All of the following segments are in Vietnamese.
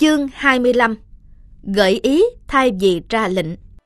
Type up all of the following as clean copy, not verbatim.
Chương 25. Gợi ý thay vì ra lệnh.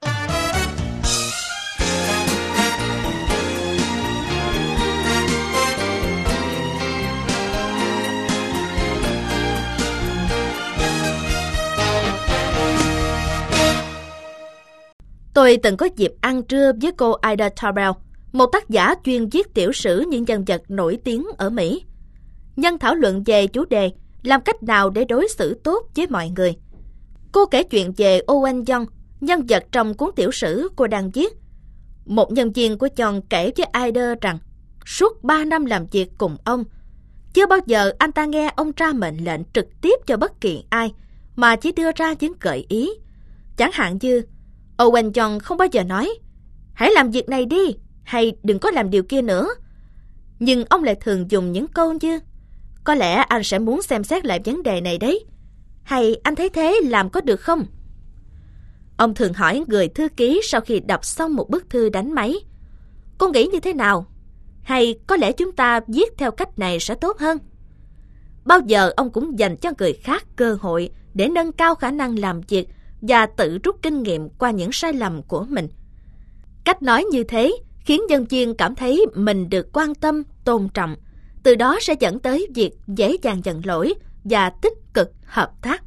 Tôi từng có dịp ăn trưa với cô Ida Tarbell, một tác giả chuyên viết tiểu sử những nhân vật nổi tiếng ở Mỹ. Nhân thảo luận về chủ đề làm cách nào để đối xử tốt với mọi người. Cô kể chuyện về Owen Young, nhân vật trong cuốn tiểu sử cô đang viết. Một nhân viên của John kể với Ida rằng suốt 3 năm làm việc cùng ông, chưa bao giờ anh ta nghe ông ra mệnh lệnh trực tiếp cho bất kỳ ai, mà chỉ đưa ra những gợi ý. Chẳng hạn như Owen Young không bao giờ nói hãy làm việc này đi, hay đừng có làm điều kia nữa. Nhưng ông lại thường dùng những câu như có lẽ anh sẽ muốn xem xét lại vấn đề này đấy, hay anh thấy thế làm có được không? Ông thường hỏi người thư ký sau khi đọc xong một bức thư đánh máy, cô nghĩ như thế nào? Hay có lẽ chúng ta viết theo cách này sẽ tốt hơn? Bao giờ ông cũng dành cho người khác cơ hội để nâng cao khả năng làm việc và tự rút kinh nghiệm qua những sai lầm của mình. Cách nói như thế khiến nhân viên cảm thấy mình được quan tâm, tôn trọng, từ đó sẽ dẫn tới việc dễ dàng nhận lỗi và tích cực hợp tác.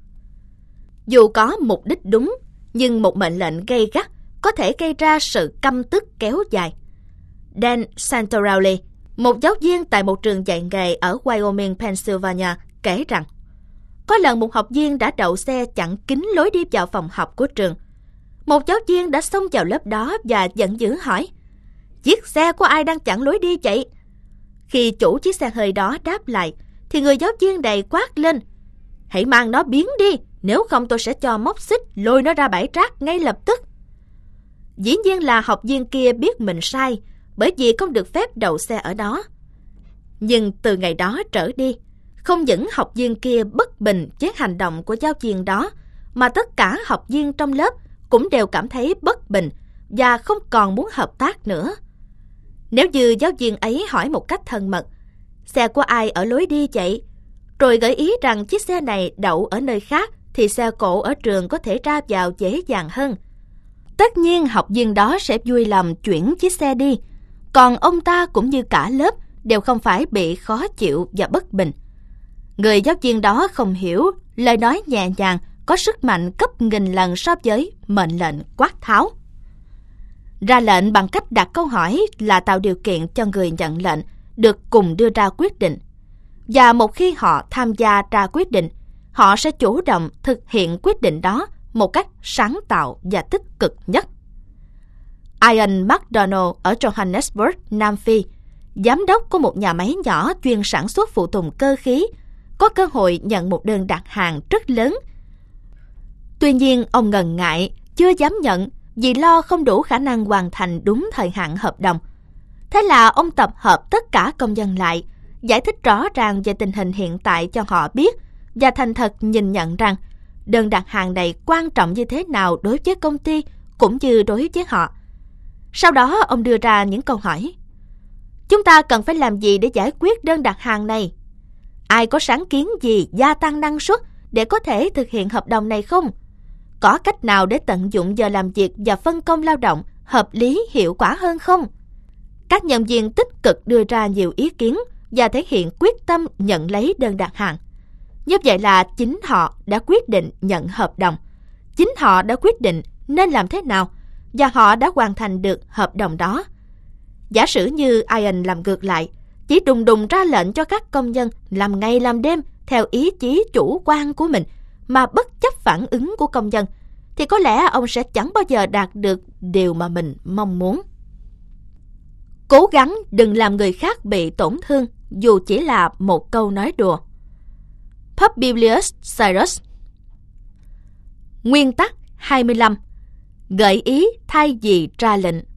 Dù có mục đích đúng, nhưng một mệnh lệnh gay gắt có thể gây ra sự căm tức kéo dài. Dan Santorelli, một giáo viên tại một trường dạy nghề ở Wyoming, Pennsylvania, kể rằng có lần một học viên đã đậu xe chặn kín lối đi vào phòng học của trường. Một giáo viên đã xông vào lớp đó và giận dữ hỏi: "Chiếc xe của ai đang chặn lối đi vậy?" Khi chủ chiếc xe hơi đó đáp lại, thì người giáo viên này quát lên: "Hãy mang nó biến đi, nếu không tôi sẽ cho móc xích lôi nó ra bãi rác ngay lập tức." Dĩ nhiên là học viên kia biết mình sai, bởi vì không được phép đậu xe ở đó. Nhưng từ ngày đó trở đi, không những học viên kia bất bình với hành động của giáo viên đó, mà tất cả học viên trong lớp cũng đều cảm thấy bất bình và không còn muốn hợp tác nữa. Nếu như giáo viên ấy hỏi một cách thân mật: "Xe của ai ở lối đi vậy?" rồi gợi ý rằng chiếc xe này đậu ở nơi khác, thì xe cộ ở trường có thể ra vào dễ dàng hơn. Tất nhiên học viên đó sẽ vui lòng chuyển chiếc xe đi, còn ông ta cũng như cả lớp đều không phải bị khó chịu và bất bình. Người giáo viên đó không hiểu lời nói nhẹ nhàng có sức mạnh gấp nghìn lần so với mệnh lệnh quát tháo. Ra lệnh bằng cách đặt câu hỏi là tạo điều kiện cho người nhận lệnh được cùng đưa ra quyết định. Và một khi họ tham gia ra quyết định, họ sẽ chủ động thực hiện quyết định đó một cách sáng tạo và tích cực nhất. Ian McDonald ở Johannesburg, Nam Phi, giám đốc của một nhà máy nhỏ chuyên sản xuất phụ tùng cơ khí, có cơ hội nhận một đơn đặt hàng rất lớn. Tuy nhiên, ông ngần ngại, chưa dám nhận vì lo không đủ khả năng hoàn thành đúng thời hạn hợp đồng. Thế là ông tập hợp tất cả công nhân lại, giải thích rõ ràng về tình hình hiện tại cho họ biết và thành thật nhìn nhận rằng đơn đặt hàng này quan trọng như thế nào đối với công ty cũng như đối với họ. Sau đó ông đưa ra những câu hỏi: "Chúng ta cần phải làm gì để giải quyết đơn đặt hàng này? Ai có sáng kiến gì gia tăng năng suất để có thể thực hiện hợp đồng này không? Có cách nào để tận dụng giờ làm việc và phân công lao động hợp lý hiệu quả hơn không?" Các nhân viên tích cực đưa ra nhiều ý kiến và thể hiện quyết tâm nhận lấy đơn đặt hàng. Như vậy là chính họ đã quyết định nhận hợp đồng, chính họ đã quyết định nên làm thế nào, và họ đã hoàn thành được hợp đồng đó. Giả sử như Ian làm ngược lại, chỉ đùng đùng ra lệnh cho các công nhân làm ngày làm đêm theo ý chí chủ quan của mình mà bất chấp phản ứng của công nhân, thì có lẽ ông sẽ chẳng bao giờ đạt được điều mà mình mong muốn. Cố gắng đừng làm người khác bị tổn thương dù chỉ là một câu nói đùa. Publius Cyrus. Nguyên tắc 25. Gợi ý thay vì ra lệnh.